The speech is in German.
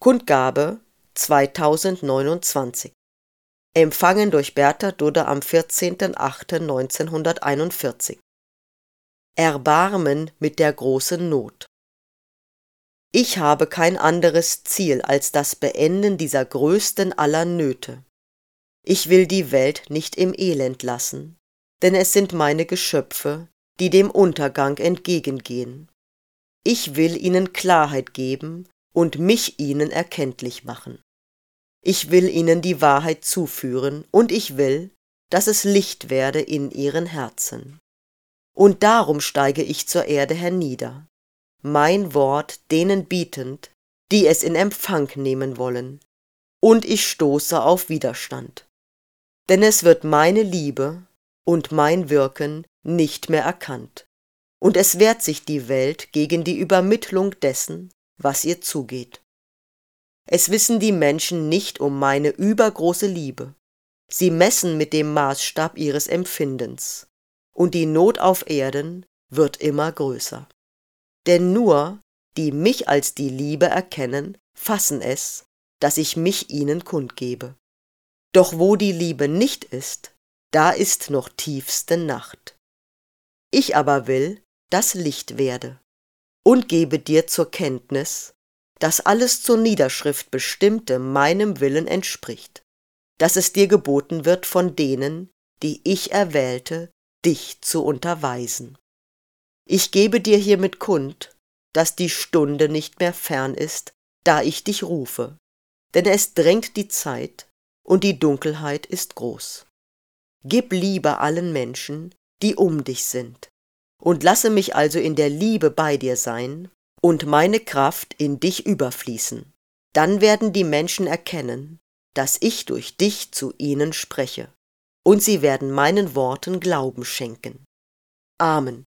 Kundgabe 2029. Empfangen durch Bertha Dudde am 14.08.1941. Erbarmen mit der großen Not. Ich habe kein anderes Ziel als das Beenden dieser größten aller Nöte. Ich will die Welt nicht im Elend lassen, denn es sind meine Geschöpfe, die dem Untergang entgegengehen. Ich will ihnen Klarheit geben und mich ihnen erkenntlich machen. Ich will ihnen die Wahrheit zuführen und ich will, dass es Licht werde in ihren Herzen. Und darum steige ich zur Erde hernieder, mein Wort denen bietend, die es in Empfang nehmen wollen, und ich stoße auf Widerstand. Denn es wird meine Liebe und mein Wirken nicht mehr erkannt, und es wehrt sich die Welt gegen die Übermittlung dessen, was ihr zugeht. Es wissen die Menschen nicht um meine übergroße Liebe, sie messen mit dem Maßstab ihres Empfindens, und die Not auf Erden wird immer größer. Denn nur, die mich als die Liebe erkennen, fassen es, dass ich mich ihnen kundgebe. Doch wo die Liebe nicht ist, da ist noch tiefste Nacht. Ich aber will, dass Licht werde, und gebe dir zur Kenntnis, dass alles zur Niederschrift Bestimmte meinem Willen entspricht, dass es dir geboten wird von denen, die ich erwählte, dich zu unterweisen. Ich gebe dir hiermit kund, dass die Stunde nicht mehr fern ist, da ich dich rufe, denn es drängt die Zeit und die Dunkelheit ist groß. Gib Liebe allen Menschen, die um dich sind, und lasse mich also in der Liebe bei dir sein und meine Kraft in dich überfließen. Dann werden die Menschen erkennen, dass ich durch dich zu ihnen spreche, und sie werden meinen Worten Glauben schenken. Amen.